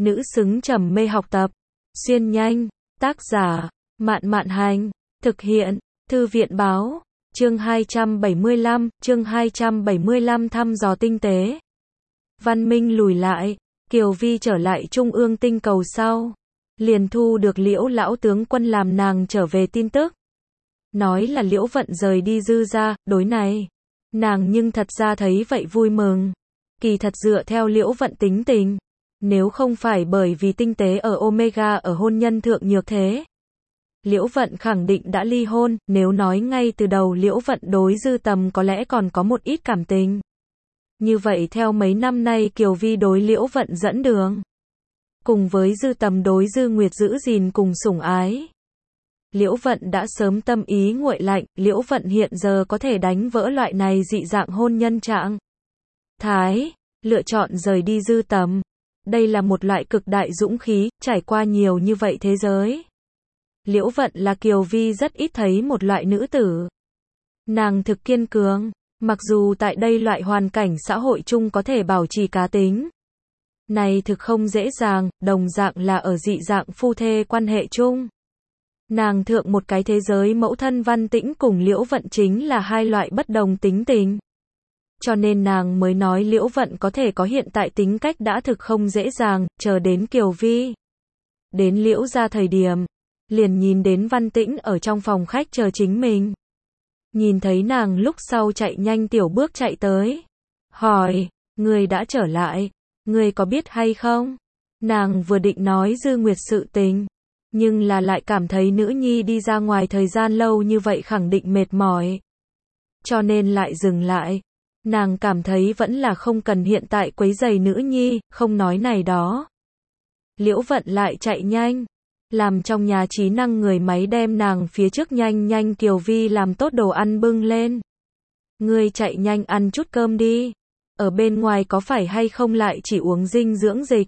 nữ xứng trầm mê học tập. Xuyên nhanh, tác giả, Mạn Mạn Hành, thực hiện, Thư viện Báo, chương 275 thăm dò tinh tế. Văn minh lùi lại, Kiều Vi trở lại Trung ương tinh cầu sau. Liền thu được Liễu lão tướng quân làm nàng trở về tin tức. Nói là Liễu Vận rời đi Dư gia, đối này. Nàng nhưng thật ra thấy vậy vui mừng. Kỳ thật dựa theo Liễu Vận tính tình. Nếu không phải bởi vì tinh tế ở Omega ở hôn nhân thượng nhược thế. Liễu Vận khẳng định đã ly hôn, nếu nói ngay từ đầu Liễu Vận đối Dư Tầm có lẽ còn có một ít cảm tình. Như vậy theo mấy năm nay Kiều Vi đối Liễu Vận dẫn đường. Cùng với Dư Tầm đối Dư Nguyệt giữ gìn cùng sủng ái. Liễu Vận đã sớm tâm ý nguội lạnh, Liễu Vận hiện giờ có thể đánh vỡ loại này dị dạng hôn nhân trạng thái, lựa chọn rời đi Dư Tầm. Đây là một loại cực đại dũng khí, trải qua nhiều như vậy thế giới. Liễu Vận là Kiều Vi rất ít thấy một loại nữ tử. Nàng thực kiên cường, mặc dù tại đây loại hoàn cảnh xã hội chung có thể bảo trì cá tính. Này thực không dễ dàng, đồng dạng là ở dị dạng phu thê quan hệ chung. Nàng thượng một cái thế giới mẫu thân Văn Tĩnh cùng Liễu Vận chính là hai loại bất đồng tính tình. Cho nên nàng mới nói Liễu Vận có thể có hiện tại tính cách đã thực không dễ dàng, chờ đến Kiều Vi. Đến Liễu gia thời điểm, liền nhìn đến Văn Tĩnh ở trong phòng khách chờ chính mình. Nhìn thấy nàng lúc sau chạy nhanh tiểu bước chạy tới. Hỏi, người đã trở lại, người có biết hay không? Nàng vừa định nói Dư Nguyệt sự tình. Nhưng là lại cảm thấy nữ nhi đi ra ngoài thời gian lâu như vậy khẳng định mệt mỏi. Cho nên lại dừng lại. Nàng cảm thấy vẫn là không cần hiện tại quấy rầy nữ nhi, không nói này đó. Liễu Vận lại chạy nhanh. Làm trong nhà trí năng người máy đem nàng phía trước nhanh Kiều Vi làm tốt đồ ăn bưng lên. Ngươi chạy nhanh ăn chút cơm đi. Ở bên ngoài có phải hay không lại chỉ uống dinh dưỡng dịch?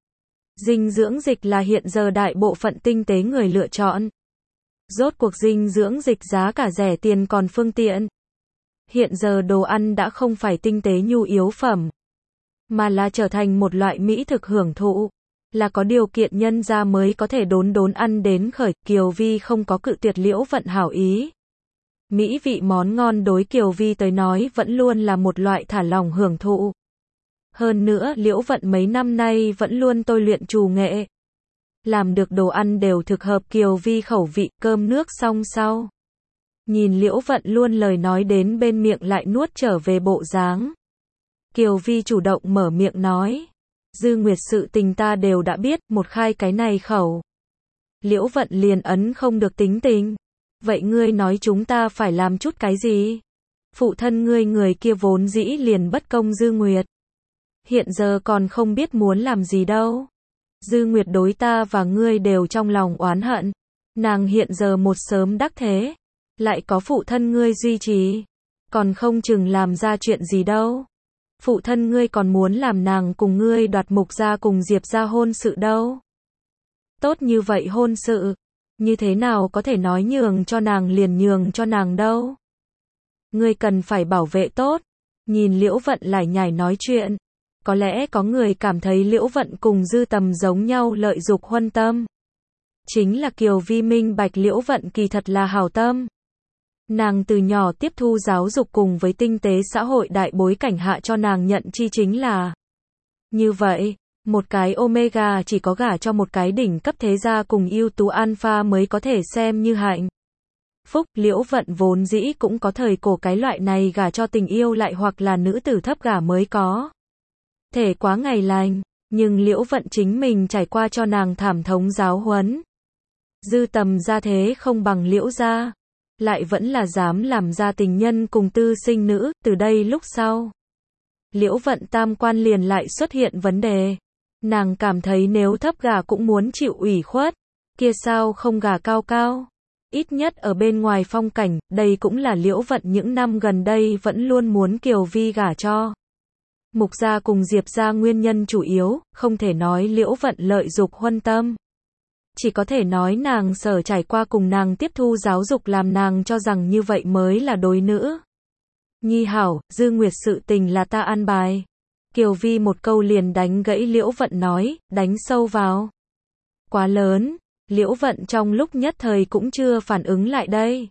Dinh dưỡng dịch là hiện giờ đại bộ phận tinh tế người lựa chọn. Rốt cuộc dinh dưỡng dịch giá cả rẻ tiền còn phương tiện. Hiện giờ đồ ăn đã không phải tinh tế nhu yếu phẩm, mà là trở thành một loại mỹ thực hưởng thụ. Là có điều kiện nhân gia mới có thể đốn ăn đến khởi. Kiều Vi không có cự tuyệt Liễu Vận hảo ý. Mỹ vị món ngon đối Kiều Vi tới nói vẫn luôn là một loại thả lỏng hưởng thụ. Hơn nữa Liễu Vận mấy năm nay vẫn luôn tôi luyện trù nghệ. Làm được đồ ăn đều thực hợp Kiều Vi khẩu vị, cơm nước xong sau. Nhìn Liễu Vận luôn lời nói đến bên miệng lại nuốt trở về bộ dáng. Kiều Vi chủ động mở miệng nói. Dư Nguyệt sự tình ta đều đã biết, một khai cái này khẩu. Liễu Vận liền ấn không được tính tình. Vậy ngươi nói chúng ta phải làm chút cái gì? Phụ thân ngươi người kia vốn dĩ liền bất công Dư Nguyệt. Hiện giờ còn không biết muốn làm gì đâu. Dư Nguyệt đối ta và ngươi đều trong lòng oán hận. Nàng hiện giờ một sớm đắc thế. Lại có phụ thân ngươi duy trì. Còn không chừng làm ra chuyện gì đâu. Phụ thân ngươi còn muốn làm nàng cùng ngươi đoạt Mục gia cùng Diệp gia hôn sự đâu. Tốt như vậy hôn sự. Như thế nào có thể nói nhường cho nàng liền nhường cho nàng đâu. Ngươi cần phải bảo vệ tốt. Nhìn Liễu Vận lải nhải nói chuyện. Có lẽ có người cảm thấy Liễu Vận cùng Dư Tầm giống nhau lợi dục huân tâm. Chính là Kiều Vi minh bạch Liễu Vận kỳ thật là hảo tâm. Nàng từ nhỏ tiếp thu giáo dục cùng với tinh tế xã hội đại bối cảnh hạ cho nàng nhận chi chính là. Như vậy, một cái Omega chỉ có gả cho một cái đỉnh cấp thế gia cùng ưu tú Alpha mới có thể xem như hạnh phúc. Liễu Vận vốn dĩ cũng có thời cổ cái loại này gả cho tình yêu lại hoặc là nữ tử thấp gả mới có. Thể quá ngày lành, nhưng Liễu Vận chính mình trải qua cho nàng thảm thống giáo huấn. Dư Tầm gia thế không bằng Liễu gia. Lại vẫn là dám làm ra tình nhân cùng tư sinh nữ, từ đây lúc sau. Liễu Vận tam quan liền lại xuất hiện vấn đề. Nàng cảm thấy nếu thấp gả cũng muốn chịu ủy khuất, kia sao không gả cao cao. Ít nhất ở bên ngoài phong cảnh, đây cũng là Liễu Vận những năm gần đây vẫn luôn muốn Kiều Vi gả cho. Mục gia cùng Diệp gia nguyên nhân chủ yếu, không thể nói Liễu Vận lợi dục huân tâm. Chỉ có thể nói nàng sở trải qua cùng nàng tiếp thu giáo dục làm nàng cho rằng như vậy mới là đối nữ. Nhi hảo, Dư Nguyệt sự tình là ta an bài. Kiều Vi một câu liền đánh gãy Liễu Vận nói, đánh sâu vào. Quá lớn, Liễu Vận trong lúc nhất thời cũng chưa phản ứng lại đây.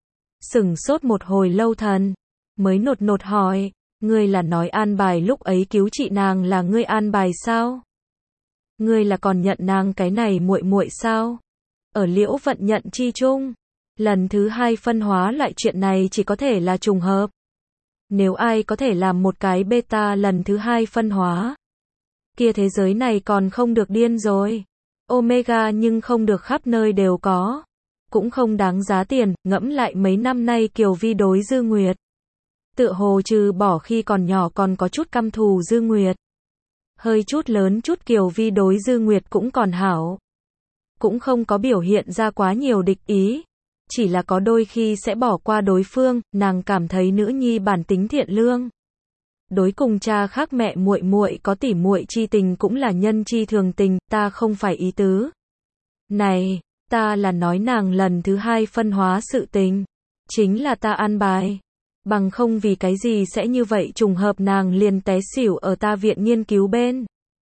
Sửng sốt một hồi lâu thần, mới nột nột hỏi, ngươi là nói an bài lúc ấy cứu chị nàng là ngươi an bài sao? Ngươi là còn nhận nàng cái này muội muội sao? Ở Liễu Vận nhận chi chung, lần thứ hai phân hóa loại chuyện này chỉ có thể là trùng hợp. Nếu ai có thể làm một cái beta lần thứ hai phân hóa, kia thế giới này còn không được điên rồi. Omega nhưng không được khắp nơi đều có, cũng không đáng giá tiền. Ngẫm lại mấy năm nay Kiều Vi đối Dư Nguyệt, tựa hồ trừ bỏ khi còn nhỏ còn có chút căm thù Dư Nguyệt. Hơi chút lớn chút Kiều Vi đối Dư Nguyệt cũng còn hảo, cũng không có biểu hiện ra quá nhiều địch ý, chỉ là có đôi khi sẽ bỏ qua đối phương. Nàng cảm thấy nữ nhi bản tính thiện lương, đối cùng cha khác mẹ muội muội có tỉ muội chi tình cũng là nhân chi thường tình. Ta không phải ý tứ này, ta là nói nàng lần thứ hai phân hóa sự tình, chính là ta an bài, bằng không vì cái gì sẽ như vậy trùng hợp nàng liền té xỉu ở ta viện nghiên cứu bên.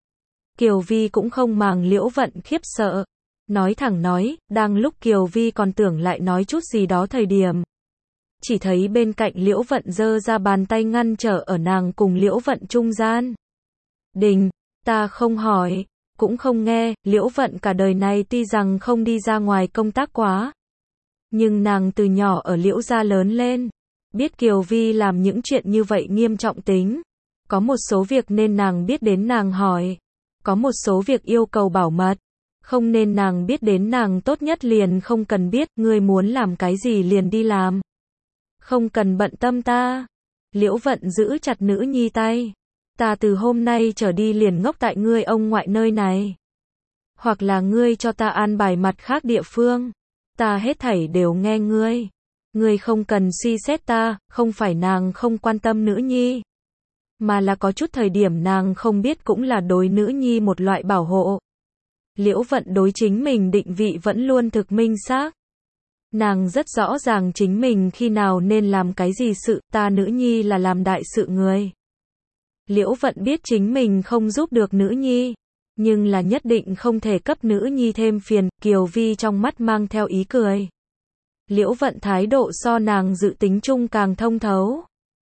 Kiều Vi cũng không màng Liễu Vận khiếp sợ, nói thẳng nói. Đang lúc Kiều Vi còn tưởng lại nói chút gì đó thời điểm, chỉ thấy bên cạnh Liễu Vận giơ ra bàn tay ngăn trở ở nàng cùng Liễu Vận trung gian. Đình, ta không hỏi, cũng không nghe. Liễu Vận cả đời này tuy rằng không đi ra ngoài công tác quá, nhưng nàng từ nhỏ ở Liễu gia lớn lên, biết Kiều Vi làm những chuyện như vậy nghiêm trọng tính. Có một số việc nên nàng biết đến nàng hỏi, có một số việc yêu cầu bảo mật, không nên nàng biết đến nàng tốt nhất liền không cần biết. Ngươi muốn làm cái gì liền đi làm, không cần bận tâm ta. Liễu Vận giữ chặt nữ nhi tay. Ta từ hôm nay trở đi liền ngốc tại ngươi ông ngoại nơi này, hoặc là ngươi cho ta an bài mặt khác địa phương, ta hết thảy đều nghe ngươi. Ngươi không cần suy xét ta. Không phải nàng không quan tâm nữ nhi, mà là có chút thời điểm nàng không biết cũng là đối nữ nhi một loại bảo hộ. Liễu Vận đối chính mình định vị vẫn luôn thực minh xác. Nàng rất rõ ràng chính mình khi nào nên làm cái gì sự. Ta nữ nhi là làm đại sự người. Liễu Vận biết chính mình không giúp được nữ nhi, nhưng là nhất định không thể cấp nữ nhi thêm phiền. Kiều Vi trong mắt mang theo ý cười. Liễu Vận thái độ so nàng dự tính chung càng thông thấu.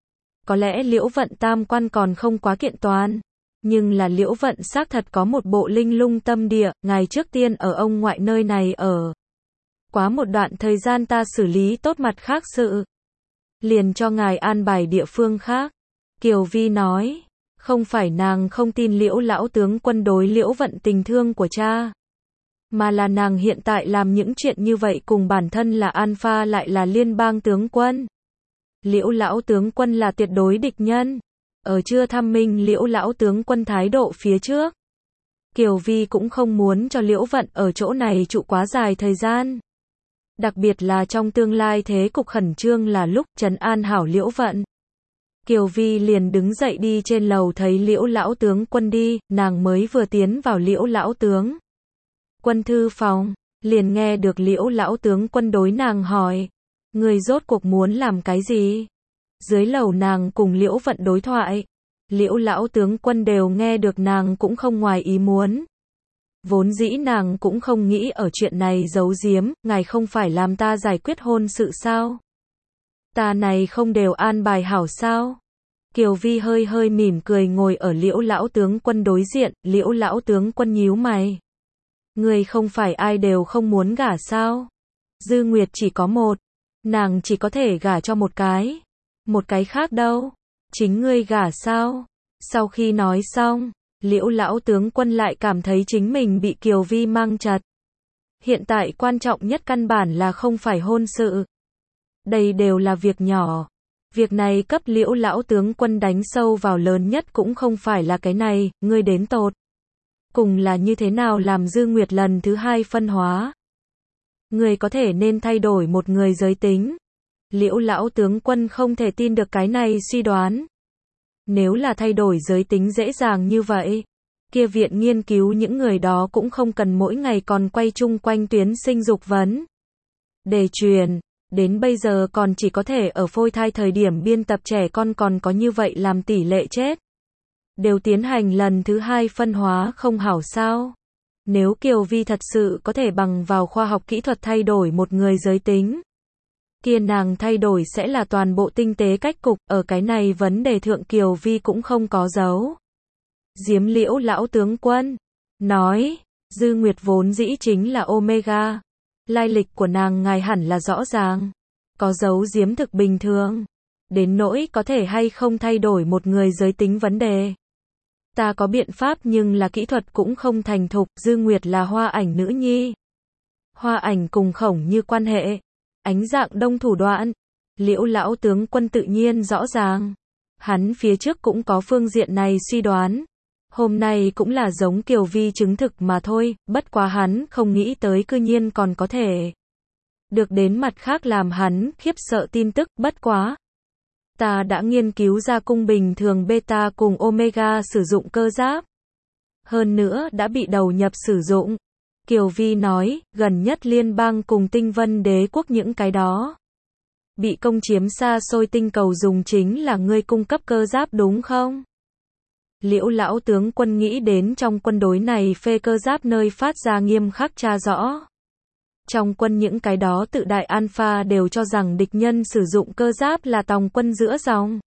Có lẽ Liễu Vận tam quan còn không quá kiện toàn, nhưng là Liễu Vận xác thật có một bộ linh lung tâm địa. Ngài trước tiên ở ông ngoại nơi này ở quá một đoạn thời gian, ta xử lý tốt mặt khác sự, liền cho ngài an bài địa phương khác. Kiều Vi nói, không phải nàng không tin Liễu lão tướng quân đối Liễu Vận tình thương của cha, mà là nàng hiện tại làm những chuyện như vậy cùng bản thân là Alpha lại là liên bang tướng quân. Liễu lão tướng quân là tuyệt đối địch nhân. Ở chưa thăm minh Liễu lão tướng quân thái độ phía trước, Kiều Vi cũng không muốn cho Liễu Vận ở chỗ này trụ quá dài thời gian. Đặc biệt là trong tương lai thế cục khẩn trương là lúc trấn an hảo Liễu Vận. Kiều Vi liền đứng dậy đi trên lầu thấy Liễu lão tướng quân đi. Nàng mới vừa tiến vào Liễu lão tướng quân thư phòng, liền nghe được Liễu lão tướng quân đối nàng hỏi, người rốt cuộc muốn làm cái gì? Dưới lầu nàng cùng Liễu Vận đối thoại, Liễu lão tướng quân đều nghe được, nàng cũng không ngoài ý muốn. Vốn dĩ nàng cũng không nghĩ ở chuyện này giấu giếm. Ngài không phải làm ta giải quyết hôn sự sao? Ta này không đều an bài hảo sao? Kiều Vi hơi hơi mỉm cười ngồi ở Liễu lão tướng quân đối diện. Liễu lão tướng quân nhíu mày. Người không phải ai đều không muốn gả sao? Dư Nguyệt chỉ có một, nàng chỉ có thể gả cho một cái. Một cái khác đâu? Chính ngươi gả sao? Sau khi nói xong, Liễu lão tướng quân lại cảm thấy chính mình bị Kiều Vi mang chặt. Hiện tại quan trọng nhất căn bản là không phải hôn sự. Đây đều là việc nhỏ. Việc này cấp Liễu lão tướng quân đánh sâu vào lớn nhất cũng không phải là cái này. Ngươi đến tột cùng là như thế nào làm Dư Nguyệt lần thứ hai phân hóa? Ngươi có thể nên thay đổi một người giới tính. Liễu lão tướng quân không thể tin được cái này suy đoán. Nếu là thay đổi giới tính dễ dàng như vậy, kia viện nghiên cứu những người đó cũng không cần mỗi ngày còn quay chung quanh tuyến sinh dục vấn đề truyền. Đến bây giờ còn chỉ có thể ở phôi thai thời điểm biên tập trẻ con, còn có như vậy làm tỷ lệ chết đều tiến hành lần thứ hai phân hóa không hảo sao? Nếu Kiều Vi thật sự có thể bằng vào khoa học kỹ thuật thay đổi một người giới tính, kia nàng thay đổi sẽ là toàn bộ tinh tế cách cục, ở cái này vấn đề thượng Kiều Vi cũng không có giấu. Diếm Liễu lão tướng quân nói, Dư Nguyệt vốn dĩ chính là Omega. Lai lịch của nàng ngài hẳn là rõ ràng. Có giấu giếm thực bình thường. Đến nỗi có thể hay không thay đổi một người giới tính vấn đề. Ta có biện pháp nhưng là kỹ thuật cũng không thành thục. Dư Nguyệt là Hoa Ảnh nữ nhi. Hoa Ảnh cùng Khổng Như quan hệ. Ánh Dạng Đông thủ đoạn. Liễu lão tướng quân tự nhiên rõ ràng. Hắn phía trước cũng có phương diện này suy đoán. Hôm nay cũng là giống Kiều Vi chứng thực mà thôi, bất quá hắn không nghĩ tới cư nhiên còn có thể được đến mặt khác làm hắn khiếp sợ tin tức, bất quá. Ta đã nghiên cứu ra cung bình thường beta cùng omega sử dụng cơ giáp. Hơn nữa đã bị đầu nhập sử dụng. Kiều Vi nói, gần nhất liên bang cùng Tinh Vân Đế quốc những cái đó. Bị công chiếm xa xôi tinh cầu dùng chính là ngươi cung cấp cơ giáp đúng không? Liễu lão tướng quân nghĩ đến trong quân đối này phê cơ giáp nơi phát ra nghiêm khắc tra rõ. Trong quân những cái đó tự đại alpha đều cho rằng địch nhân sử dụng cơ giáp là tòng quân giữa dòng.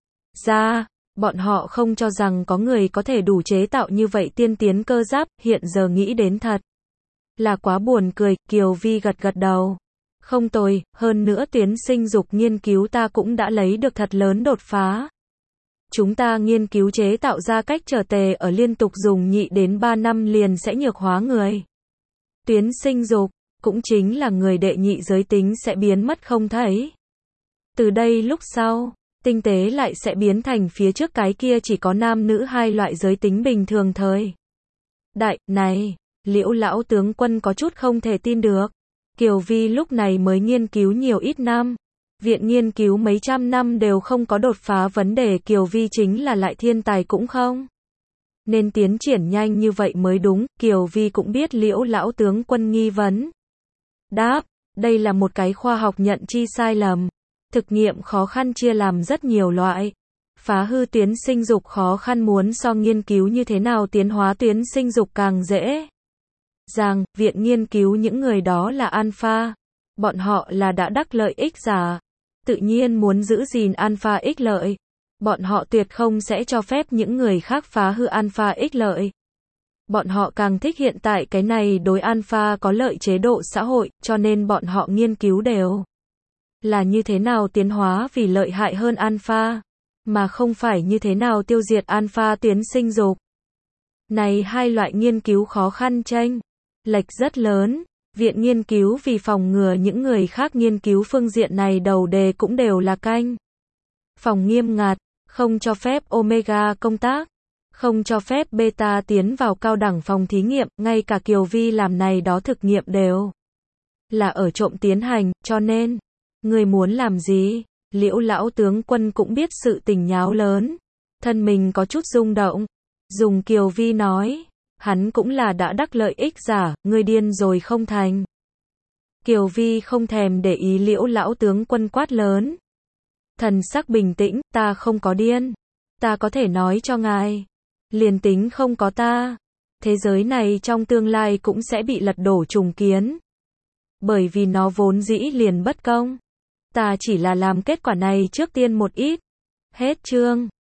Ra, bọn họ không cho rằng có người có thể đủ chế tạo như vậy tiên tiến cơ giáp, hiện giờ nghĩ đến thật. Là quá buồn cười, Kiều Vi gật gật đầu. Không tồi, hơn nữa tuyến sinh dục nghiên cứu ta cũng đã lấy được thật lớn đột phá. Chúng ta nghiên cứu chế tạo ra cách trở tề ở liên tục dùng nhị đến 3 năm liền sẽ nhược hóa người. Tuyến sinh dục, cũng chính là người đệ nhị giới tính sẽ biến mất không thấy. Từ đây lúc sau, tinh tế lại sẽ biến thành phía trước cái kia chỉ có nam nữ hai loại giới tính bình thường thời. Đại, này, Liễu lão tướng quân có chút không thể tin được. Kiều Vi lúc này mới nghiên cứu nhiều ít năm. Viện nghiên cứu mấy trăm năm đều không có đột phá vấn đề, Kiều Vi chính là lại thiên tài cũng không. Nên tiến triển nhanh như vậy mới đúng, Kiều Vi cũng biết Liễu lão tướng quân nghi vấn. Đáp, đây là một cái khoa học nhận chi sai lầm. Thực nghiệm khó khăn chia làm rất nhiều loại. Phá hư tuyến sinh dục khó khăn muốn so nghiên cứu như thế nào tiến hóa tuyến sinh dục càng dễ. Rằng, viện nghiên cứu những người đó là alpha. Bọn họ là đã đắc lợi ích giả. Tự nhiên muốn giữ gìn alpha ích lợi. Bọn họ tuyệt không sẽ cho phép những người khác phá hư alpha ích lợi. Bọn họ càng thích hiện tại cái này đối alpha có lợi chế độ xã hội, cho nên bọn họ nghiên cứu đều là như thế nào tiến hóa vì lợi hại hơn alpha, mà không phải như thế nào tiêu diệt alpha tuyến sinh dục. Này hai loại nghiên cứu khó khăn chênh lệch rất lớn. Viện nghiên cứu vì phòng ngừa những người khác nghiên cứu phương diện này đầu đề cũng đều là canh phòng nghiêm ngặt, không cho phép omega công tác, không cho phép beta tiến vào cao đẳng phòng thí nghiệm, ngay cả Kiều Vi làm này đó thực nghiệm đều là ở trộm tiến hành, cho nên, người muốn làm gì? Liễu lão tướng quân cũng biết sự tình nháo lớn, thân mình có chút rung động, dùng Kiều Vi nói. Hắn cũng là đã đắc lợi ích giả, ngươi điên rồi không thành. Kiều Vi không thèm để ý Liễu lão tướng quân quát lớn. Thần sắc bình tĩnh, ta không có điên. Ta có thể nói cho ngài. Liền tính không có ta. Thế giới này trong tương lai cũng sẽ bị lật đổ trùng kiến. Bởi vì nó vốn dĩ liền bất công. Ta chỉ là làm kết quả này trước tiên một ít. Hết chương.